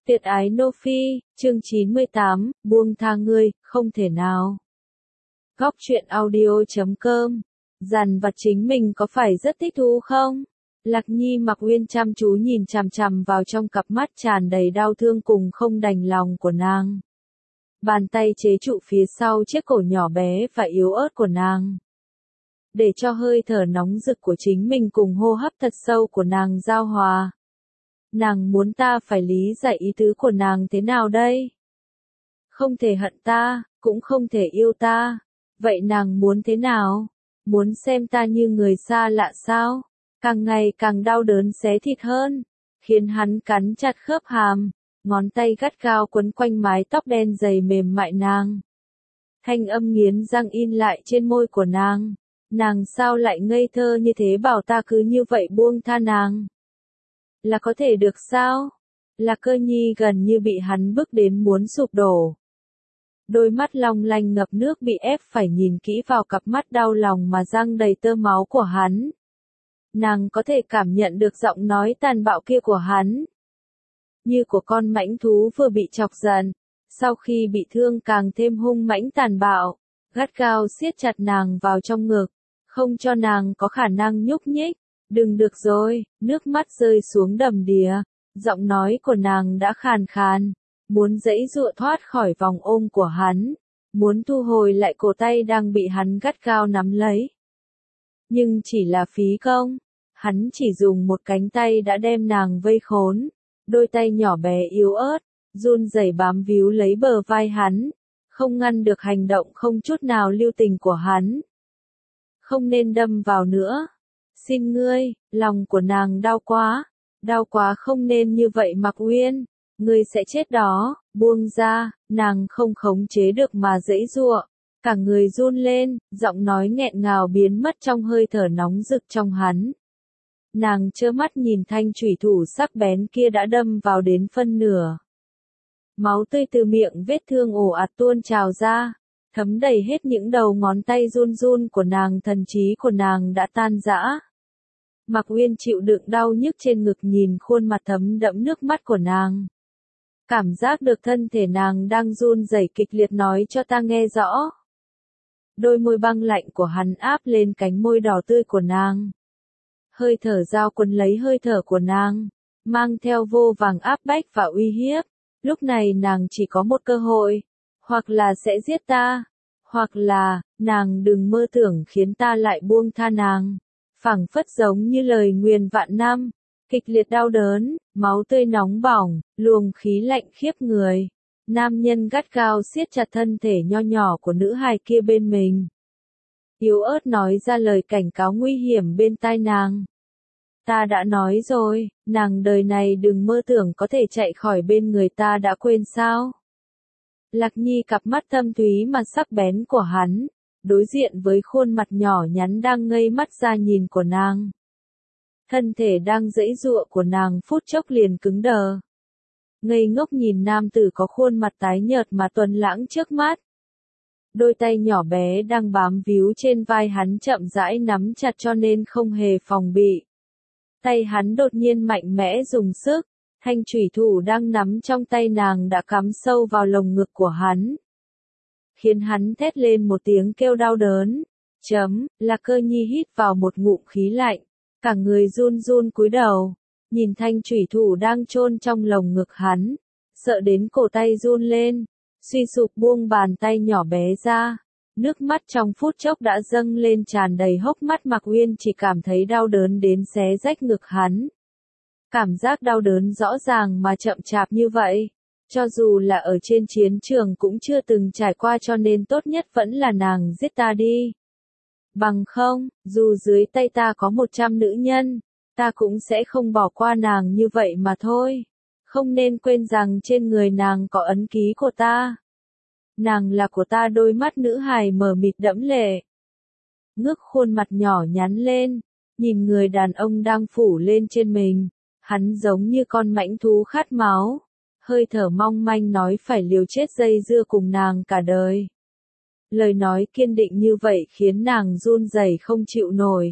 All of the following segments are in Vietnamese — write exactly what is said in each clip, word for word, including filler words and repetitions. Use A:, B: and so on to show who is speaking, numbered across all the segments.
A: Tuyệt ái Nô Phi, chương chín mươi tám, buông tha ngươi, không thể nào. Góc truyện audio chấm com, dằn vặt chính mình có phải rất thích thú không? Lạc Nhi Mặc Uyên chăm chú nhìn chằm chằm vào trong cặp mắt tràn đầy đau thương cùng không đành lòng của nàng. Bàn tay chế trụ phía sau chiếc cổ nhỏ bé và yếu ớt của nàng. Để cho hơi thở nóng rực của chính mình cùng hô hấp thật sâu của nàng giao hòa. Nàng muốn ta phải lý giải ý tứ của nàng thế nào đây? Không thể hận ta, cũng không thể yêu ta. Vậy nàng muốn thế nào? Muốn xem ta như người xa lạ sao? Càng ngày càng đau đớn xé thịt hơn, khiến hắn cắn chặt khớp hàm, ngón tay gắt gao quấn quanh mái tóc đen dày mềm mại nàng. Thanh âm nghiến răng in lại trên môi của nàng. Nàng sao lại ngây thơ như thế bảo ta cứ như vậy buông tha nàng? Là có thể được sao? Lạc Cơ Nhi gần như bị hắn bức đến muốn sụp đổ. Đôi mắt long lanh ngập nước bị ép phải nhìn kỹ vào cặp mắt đau lòng mà răng đầy tơ máu của hắn. Nàng có thể cảm nhận được giọng nói tàn bạo kia của hắn. Như của con mãnh thú vừa bị chọc giận, sau khi bị thương càng thêm hung mãnh tàn bạo, gắt gao siết chặt nàng vào trong ngực, không cho nàng có khả năng nhúc nhích. Đừng được rồi, nước mắt rơi xuống đầm đìa, giọng nói của nàng đã khàn khàn, muốn giãy giụa thoát khỏi vòng ôm của hắn, muốn thu hồi lại cổ tay đang bị hắn gắt gao nắm lấy. Nhưng chỉ là phí công, hắn chỉ dùng một cánh tay đã đem nàng vây khốn, đôi tay nhỏ bé yếu ớt, run rẩy bám víu lấy bờ vai hắn, không ngăn được hành động không chút nào lưu tình của hắn. Không nên đâm vào nữa. Xin ngươi, lòng của nàng đau quá, đau quá không nên như vậy Mặc Uyên, ngươi sẽ chết đó, buông ra, nàng không khống chế được mà giãy giụa, cả người run lên, giọng nói nghẹn ngào biến mất trong hơi thở nóng rực trong hắn. Nàng trơ mắt nhìn thanh chủy thủ sắc bén kia đã đâm vào đến phân nửa. Máu tươi từ miệng vết thương ồ ạt tuôn trào ra, thấm đầy hết những đầu ngón tay run run của nàng, thần trí của nàng đã tan rã. Mặc Uyên chịu đựng đau nhức trên ngực nhìn khuôn mặt thấm đẫm nước mắt của nàng. Cảm giác được thân thể nàng đang run rẩy kịch liệt nói cho ta nghe rõ. Đôi môi băng lạnh của hắn áp lên cánh môi đỏ tươi của nàng. Hơi thở giao quấn lấy hơi thở của nàng, mang theo vô vàng áp bách và uy hiếp. Lúc này nàng chỉ có một cơ hội, hoặc là sẽ giết ta, hoặc là, nàng đừng mơ tưởng khiến ta lại buông tha nàng. Phảng phất giống như lời nguyền vạn năm, kịch liệt đau đớn, máu tươi nóng bỏng, luồng khí lạnh khiếp người. Nam nhân gắt gao siết chặt thân thể nho nhỏ của nữ hài kia bên mình. Yếu ớt nói ra lời cảnh cáo nguy hiểm bên tai nàng. Ta đã nói rồi, nàng đời này đừng mơ tưởng có thể chạy khỏi bên người ta, đã quên sao? Lạc Nhi cặp mắt thâm thúy mà sắc bén của hắn, đối diện với khuôn mặt nhỏ nhắn đang ngây mắt ra nhìn của nàng. Thân thể đang giãy giụa của nàng phút chốc liền cứng đờ. Ngây ngốc nhìn nam tử có khuôn mặt tái nhợt mà tuấn lãng trước mắt. Đôi tay nhỏ bé đang bám víu trên vai hắn chậm rãi nắm chặt cho nên không hề phòng bị. Tay hắn đột nhiên mạnh mẽ dùng sức, thanh chủy thủ đang nắm trong tay nàng đã cắm sâu vào lồng ngực của hắn. Khiến hắn thét lên một tiếng kêu đau đớn. Chấm, Lạc Cơ Nhi hít vào một ngụm khí lạnh, cả người run run cúi đầu, nhìn thanh chủy thủ đang chôn trong lồng ngực hắn, sợ đến cổ tay run lên, suy sụp buông bàn tay nhỏ bé ra, nước mắt trong phút chốc đã dâng lên tràn đầy hốc mắt. Mặc Uyên chỉ cảm thấy đau đớn đến xé rách ngực hắn. Cảm giác đau đớn rõ ràng mà chậm chạp như vậy. Cho dù là ở trên chiến trường cũng chưa từng trải qua, cho nên tốt nhất vẫn là nàng giết ta đi. Bằng không, dù dưới tay ta có một trăm nữ nhân, ta cũng sẽ không bỏ qua nàng như vậy mà thôi. Không nên quên rằng trên người nàng có ấn ký của ta. Nàng là của ta. Đôi mắt nữ hài mờ mịt đẫm lệ. Ngước khuôn mặt nhỏ nhắn lên, nhìn người đàn ông đang phủ lên trên mình. Hắn giống như con mãnh thú khát máu. Hơi thở mong manh nói phải liều chết dây dưa cùng nàng cả đời. Lời nói kiên định như vậy khiến nàng run rẩy không chịu nổi.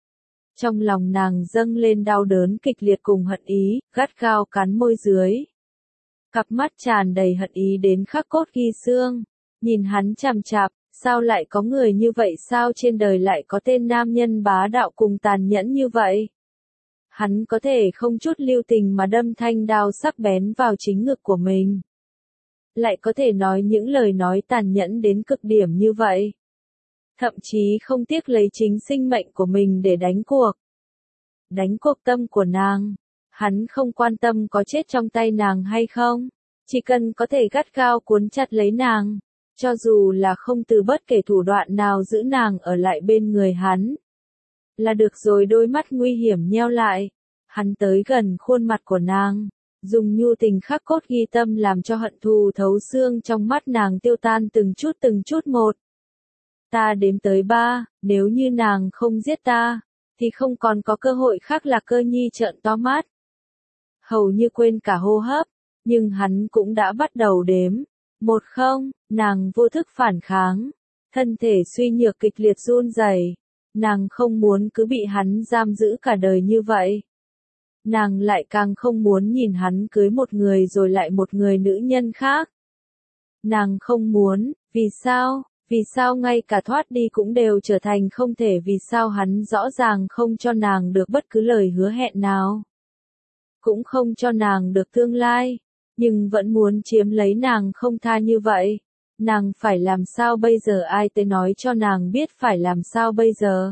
A: Trong lòng nàng dâng lên đau đớn kịch liệt cùng hận ý, gắt gao cắn môi dưới. cặp mắt tràn đầy hận ý đến khắc cốt ghi xương, nhìn hắn chằm chằm, sao lại có người như vậy, sao trên đời lại có tên nam nhân bá đạo cùng tàn nhẫn như vậy? Hắn có thể không chút lưu tình mà đâm thanh đao sắc bén vào chính ngực của mình. Lại có thể nói những lời nói tàn nhẫn đến cực điểm như vậy. Thậm chí không tiếc lấy chính sinh mệnh của mình để đánh cuộc. Đánh cuộc tâm của nàng. Hắn không quan tâm có chết trong tay nàng hay không. Chỉ cần có thể gắt gao cuốn chặt lấy nàng. Cho dù là không từ bất kể thủ đoạn nào giữ nàng ở lại bên người hắn. Là được rồi. Đôi mắt nguy hiểm nheo lại. Hắn tới gần khuôn mặt của nàng. Dùng nhu tình khắc cốt ghi tâm làm cho hận thù thấu xương trong mắt nàng tiêu tan từng chút từng chút một. Ta đếm tới ba, nếu như nàng không giết ta, thì không còn có cơ hội khác. Lạc Cơ Nhi trợn to mắt. Hầu như quên cả hô hấp, nhưng hắn cũng đã bắt đầu đếm. Một không, nàng vô thức phản kháng. Thân thể suy nhược kịch liệt run rẩy. Nàng không muốn cứ bị hắn giam giữ cả đời như vậy. Nàng lại càng không muốn nhìn hắn cưới một người rồi lại một người nữ nhân khác. Nàng không muốn, vì sao, vì sao ngay cả thoát đi cũng đều trở thành không thể, vì sao hắn rõ ràng không cho nàng được bất cứ lời hứa hẹn nào. Cũng không cho nàng được tương lai, nhưng vẫn muốn chiếm lấy nàng không tha như vậy. Nàng phải làm sao bây giờ, ai tới nói cho nàng biết phải làm sao bây giờ.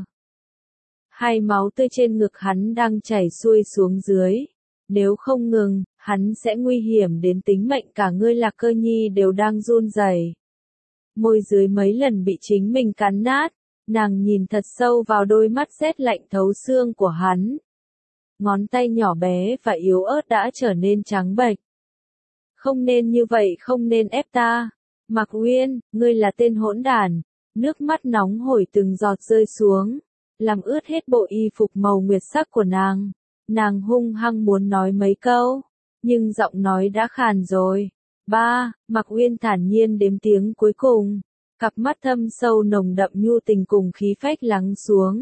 A: Hai máu tươi trên ngực hắn đang chảy xuôi xuống dưới. Nếu không ngừng, hắn sẽ nguy hiểm đến tính mệnh. Cả ngươi Lạc Cơ Nhi đều đang run rẩy. Môi dưới mấy lần bị chính mình cắn nát. Nàng nhìn thật sâu vào đôi mắt rét lạnh thấu xương của hắn. Ngón tay nhỏ bé và yếu ớt đã trở nên trắng bệch. Không nên như vậy, không nên ép ta. Mạc Uyên, ngươi là tên hỗn đản. Nước mắt nóng hổi từng giọt rơi xuống. Làm ướt hết bộ y phục màu nguyệt sắc của nàng. Nàng hung hăng muốn nói mấy câu, nhưng giọng nói đã khàn rồi. Ba, Mạc Uyên thản nhiên đếm tiếng cuối cùng. Cặp mắt thâm sâu nồng đậm nhu tình cùng khí phách lắng xuống.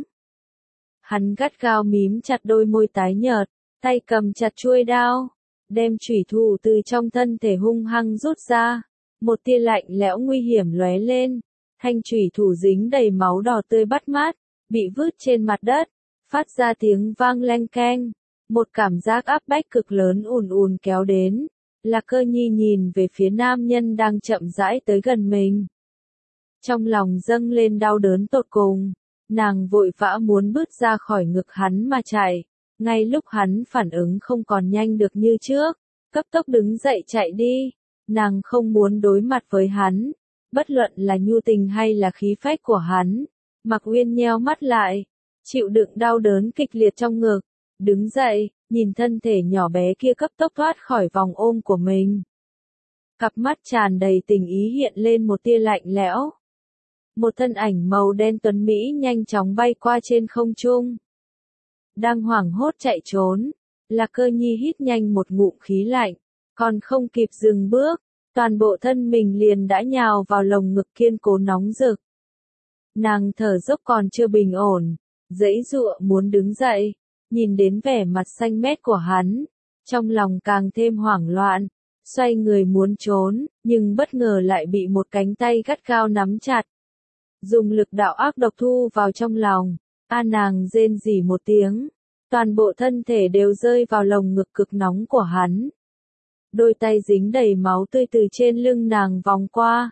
A: Hắn gắt gao mím chặt đôi môi tái nhợt, tay cầm chặt chuôi đao, đem chủy thủ từ trong thân thể hung hăng rút ra. Một tia lạnh lẽo nguy hiểm lóe lên, thanh chủy thủ dính đầy máu đỏ tươi bắt mắt. Bị vứt trên mặt đất, phát ra tiếng vang leng keng, một cảm giác áp bách cực lớn ùn ùn kéo đến. Lạc Cơ Nhi nhìn về phía nam nhân đang chậm rãi tới gần mình. Trong lòng dâng lên đau đớn tột cùng, nàng vội vã muốn bước ra khỏi ngực hắn mà chạy. Ngay lúc hắn phản ứng không còn nhanh được như trước, cấp tốc đứng dậy chạy đi. Nàng không muốn đối mặt với hắn, bất luận là nhu tình hay là khí phách của hắn. Mạc Uyên nheo mắt lại, chịu đựng đau đớn kịch liệt trong ngực, đứng dậy, nhìn thân thể nhỏ bé kia cấp tốc thoát khỏi vòng ôm của mình. Cặp mắt tràn đầy tình ý hiện lên một tia lạnh lẽo. Một thân ảnh màu đen tuấn mỹ nhanh chóng bay qua trên không trung. Đang hoảng hốt chạy trốn, Lạc Cơ Nhi hít nhanh một ngụm khí lạnh, còn không kịp dừng bước, toàn bộ thân mình liền đã nhào vào lồng ngực kiên cố nóng rực. Nàng thở dốc còn chưa bình ổn, giãy giụa muốn đứng dậy, nhìn đến vẻ mặt xanh mét của hắn, trong lòng càng thêm hoảng loạn, xoay người muốn trốn, nhưng bất ngờ lại bị một cánh tay gắt gao nắm chặt. Dùng lực đạo ác độc thu vào trong lòng, a nàng rên rỉ một tiếng, toàn bộ thân thể đều rơi vào lồng ngực cực nóng của hắn. Đôi tay dính đầy máu tươi từ trên lưng nàng vòng qua.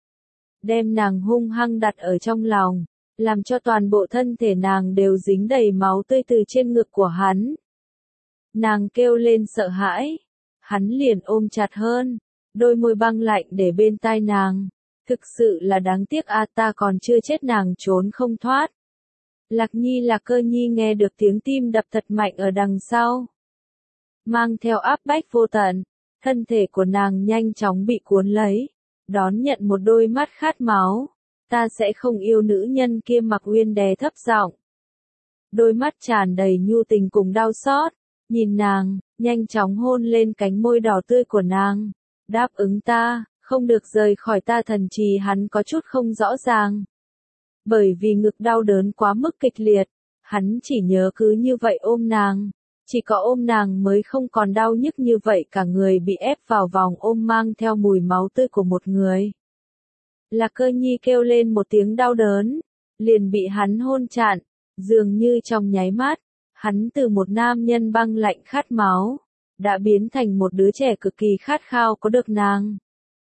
A: Đem nàng hung hăng đặt ở trong lòng, làm cho toàn bộ thân thể nàng đều dính đầy máu tươi từ trên ngực của hắn. Nàng kêu lên sợ hãi, hắn liền ôm chặt hơn, đôi môi băng lạnh để bên tai nàng. Thực sự là đáng tiếc a, ta còn chưa chết nàng trốn không thoát. Lạc Nhi Lạc Cơ Nhi nghe được tiếng tim đập thật mạnh ở đằng sau. Mang theo áp bách vô tận, thân thể của nàng nhanh chóng bị cuốn lấy. Đón nhận một đôi mắt khát máu. Ta sẽ không yêu nữ nhân kia, Mạc Uyên đè thấp giọng. Đôi mắt tràn đầy nhu tình cùng đau xót. Nhìn nàng, nhanh chóng hôn lên cánh môi đỏ tươi của nàng. Đáp ứng ta, không được rời khỏi ta. Thần trì hắn có chút không rõ ràng. Bởi vì ngực đau đớn quá mức kịch liệt, hắn chỉ nhớ cứ như vậy ôm nàng. Chỉ có ôm nàng mới không còn đau nhức như vậy, cả người bị ép vào vòng ôm mang theo mùi máu tươi của một người. Lạc Cơ Nhi kêu lên một tiếng đau đớn, liền bị hắn hôn chặn, dường như trong nháy mắt, hắn từ một nam nhân băng lạnh khát máu, đã biến thành một đứa trẻ cực kỳ khát khao có được nàng.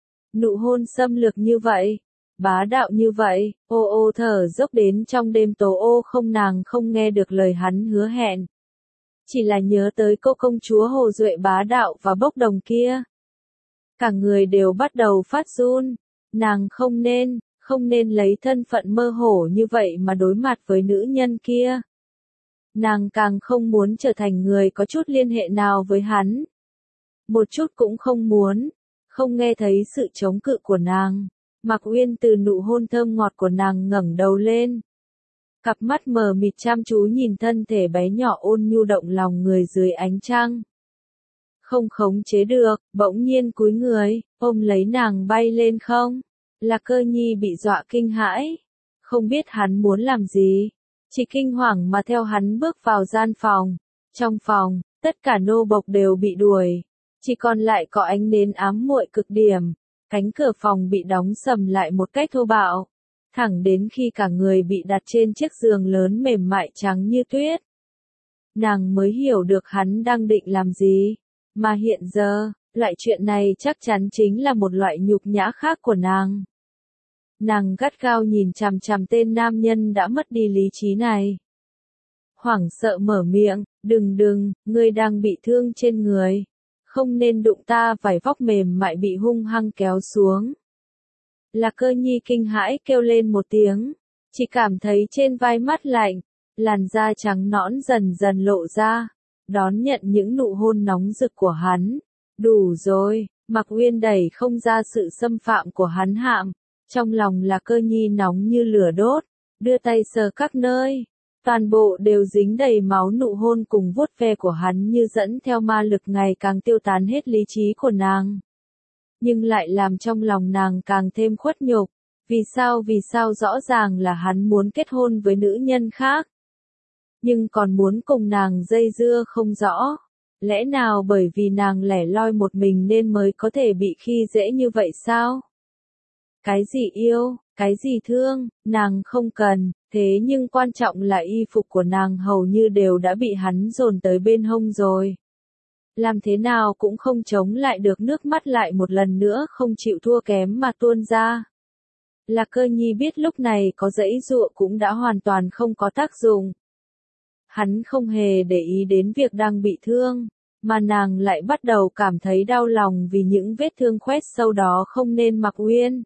A: Nụ hôn xâm lược như vậy, bá đạo như vậy, ô ô thở dốc đến trong đêm tố ô không, nàng không nghe được lời hắn hứa hẹn. Chỉ là nhớ tới cô công chúa Hồ Duệ bá đạo và bốc đồng kia. Cả người đều bắt đầu phát run, nàng không nên, không nên lấy thân phận mơ hồ như vậy mà đối mặt với nữ nhân kia. Nàng càng không muốn trở thành người có chút liên hệ nào với hắn. Một chút cũng không muốn, không nghe thấy sự chống cự của nàng. Mạc Uyên từ nụ hôn thơm ngọt của nàng ngẩng đầu lên. Cặp mắt mờ mịt chăm chú nhìn thân thể bé nhỏ ôn nhu động lòng người dưới ánh trăng. Không khống chế được, bỗng nhiên cúi người, ôm lấy nàng bay lên không. Lạc Cơ Nhi bị dọa kinh hãi, không biết hắn muốn làm gì, chỉ kinh hoàng mà theo hắn bước vào gian phòng. Trong phòng, tất cả nô bộc đều bị đuổi, chỉ còn lại có ánh nến ám muội cực điểm. Cánh cửa phòng bị đóng sầm lại một cách thô bạo, thẳng đến khi cả người bị đặt trên chiếc giường lớn mềm mại trắng như tuyết. Nàng mới hiểu được hắn đang định làm gì, mà hiện giờ, loại chuyện này chắc chắn chính là một loại nhục nhã khác của nàng. Nàng gắt gao nhìn chằm chằm tên nam nhân đã mất đi lý trí này. Hoảng sợ mở miệng, đừng đừng, ngươi đang bị thương trên người. Không nên đụng ta, vải vóc mềm mại bị hung hăng kéo xuống. Lạc Cơ Nhi kinh hãi kêu lên một tiếng, chỉ cảm thấy trên vai mát lạnh, làn da trắng nõn dần dần lộ ra, đón nhận những nụ hôn nóng rực của hắn. Đủ rồi, Mạc Uyên đẩy không ra sự xâm phạm của hắn hạm, trong lòng Lạc Cơ Nhi nóng như lửa đốt, đưa tay sờ các nơi. Toàn bộ đều dính đầy máu, nụ hôn cùng vuốt ve của hắn như dẫn theo ma lực ngày càng tiêu tán hết lý trí của nàng. Nhưng lại làm trong lòng nàng càng thêm khuất nhục. Vì sao vì sao rõ ràng là hắn muốn kết hôn với nữ nhân khác. Nhưng còn muốn cùng nàng dây dưa không rõ. Lẽ nào bởi vì nàng lẻ loi một mình nên mới có thể bị khi dễ như vậy sao? Cái gì yêu, cái gì thương, nàng không cần, thế nhưng quan trọng là y phục của nàng hầu như đều đã bị hắn dồn tới bên hông rồi. Làm thế nào cũng không chống lại được, nước mắt lại một lần nữa không chịu thua kém mà tuôn ra. Lạc Cơ Nhi biết lúc này có giãy giụa cũng đã hoàn toàn không có tác dụng. Hắn không hề để ý đến việc đang bị thương, mà nàng lại bắt đầu cảm thấy đau lòng vì những vết thương khoét sâu đó. Không nên Mạc Uyên.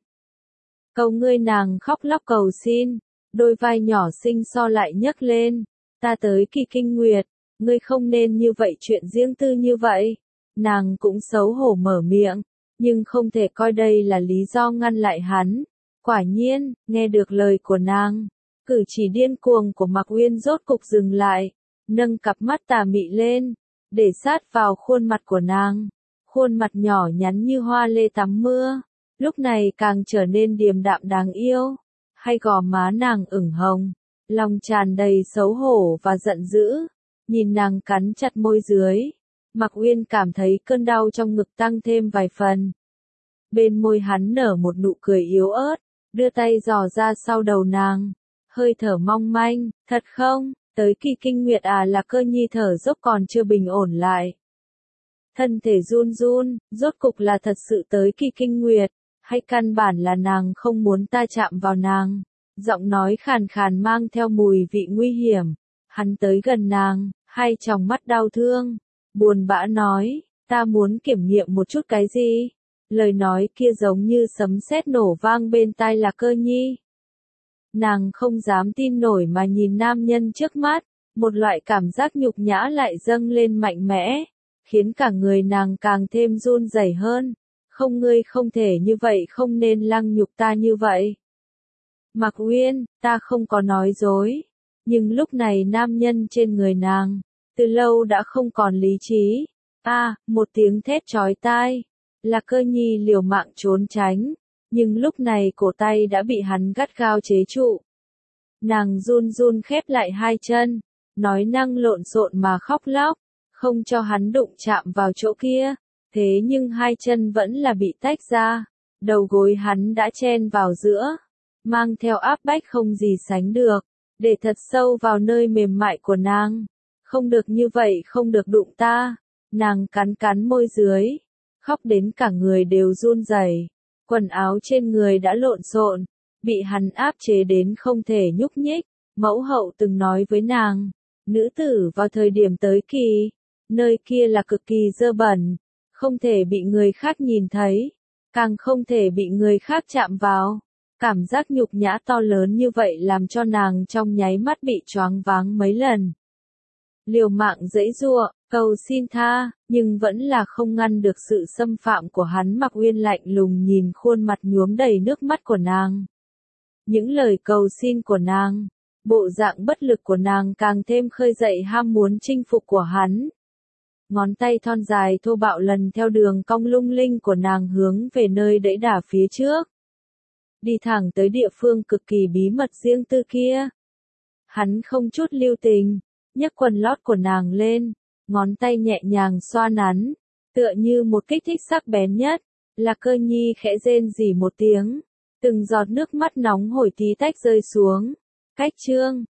A: Cầu ngươi, nàng khóc lóc cầu xin, đôi vai nhỏ xinh so lại nhấc lên. Ta tới kỳ kinh nguyệt, ngươi không nên như vậy, chuyện riêng tư như vậy. Nàng cũng xấu hổ mở miệng, nhưng không thể coi đây là lý do ngăn lại hắn. Quả nhiên, nghe được lời của nàng, cử chỉ điên cuồng của Mạc Uyên rốt cục dừng lại, nâng cặp mắt tà mị lên, để sát vào khuôn mặt của nàng. Khuôn mặt nhỏ nhắn như hoa lê tắm mưa, lúc này càng trở nên điềm đạm đáng yêu. Hai gò má nàng ửng hồng, lòng tràn đầy xấu hổ và giận dữ. Nhìn nàng cắn chặt môi dưới, Mạc Uyên cảm thấy cơn đau trong ngực tăng thêm vài phần. Bên môi hắn nở một nụ cười yếu ớt, đưa tay dò ra sau đầu nàng, hơi thở mong manh. Thật không, tới kỳ kinh nguyệt à? Lạc Cơ Nhi thở dốc còn chưa bình ổn lại. Thân thể run run, rốt cục là thật sự tới kỳ kinh nguyệt, hay căn bản là nàng không muốn ta chạm vào nàng? Giọng nói khàn khàn mang theo mùi vị nguy hiểm. Hắn tới gần nàng, hai tròng mắt đau thương, buồn bã nói, ta muốn kiểm nghiệm một chút cái gì? Lời nói kia giống như sấm sét nổ vang bên tai Lạc Cơ Nhi. Nàng không dám tin nổi mà nhìn nam nhân trước mắt, một loại cảm giác nhục nhã lại dâng lên mạnh mẽ, khiến cả người nàng càng thêm run rẩy hơn. Không, ngươi không thể như vậy, không nên lăng nhục ta như vậy. Mạc Uyên, ta không có nói dối. Nhưng lúc này nam nhân trên người nàng, từ lâu đã không còn lý trí. A, à, một tiếng thét chói tai. Lạc Cơ Nhi liều mạng trốn tránh, nhưng lúc này cổ tay đã bị hắn gắt gao chế trụ. Nàng run run khép lại hai chân, nói năng lộn xộn mà khóc lóc. không cho hắn đụng chạm vào chỗ kia. Thế nhưng hai chân vẫn là bị tách ra, đầu gối hắn đã chen vào giữa, mang theo áp bách không gì sánh được, để thật sâu vào nơi mềm mại của nàng. Không được như vậy, không được đụng ta. Nàng cắn cắn môi dưới, khóc đến cả người đều run rẩy. Quần áo trên người đã lộn xộn, bị hắn áp chế đến không thể nhúc nhích. Mẫu hậu từng nói với nàng, nữ tử vào thời điểm tới kỳ, nơi kia là cực kỳ dơ bẩn, không thể bị người khác nhìn thấy, càng không thể bị người khác chạm vào. Cảm giác nhục nhã to lớn như vậy làm cho nàng trong nháy mắt bị choáng váng mấy lần. Liều mạng giãy giụa, cầu xin tha, nhưng vẫn là không ngăn được sự xâm phạm của hắn. Mặc Uyên lạnh lùng nhìn khuôn mặt nhuốm đầy nước mắt của nàng. Những lời cầu xin của nàng, bộ dạng bất lực của nàng càng thêm khơi dậy ham muốn chinh phục của hắn. Ngón tay thon dài thô bạo lần theo đường cong lung linh của nàng hướng về nơi đẫy đà phía trước. Đi thẳng tới địa phương cực kỳ bí mật riêng tư kia. Hắn không chút lưu tình, nhấc quần lót của nàng lên, ngón tay nhẹ nhàng xoa nắn, tựa như một kích thích sắc bén nhất. Lạc Cơ Nhi khẽ rên rỉ một tiếng, từng giọt nước mắt nóng hổi tí tách rơi xuống. Cách chương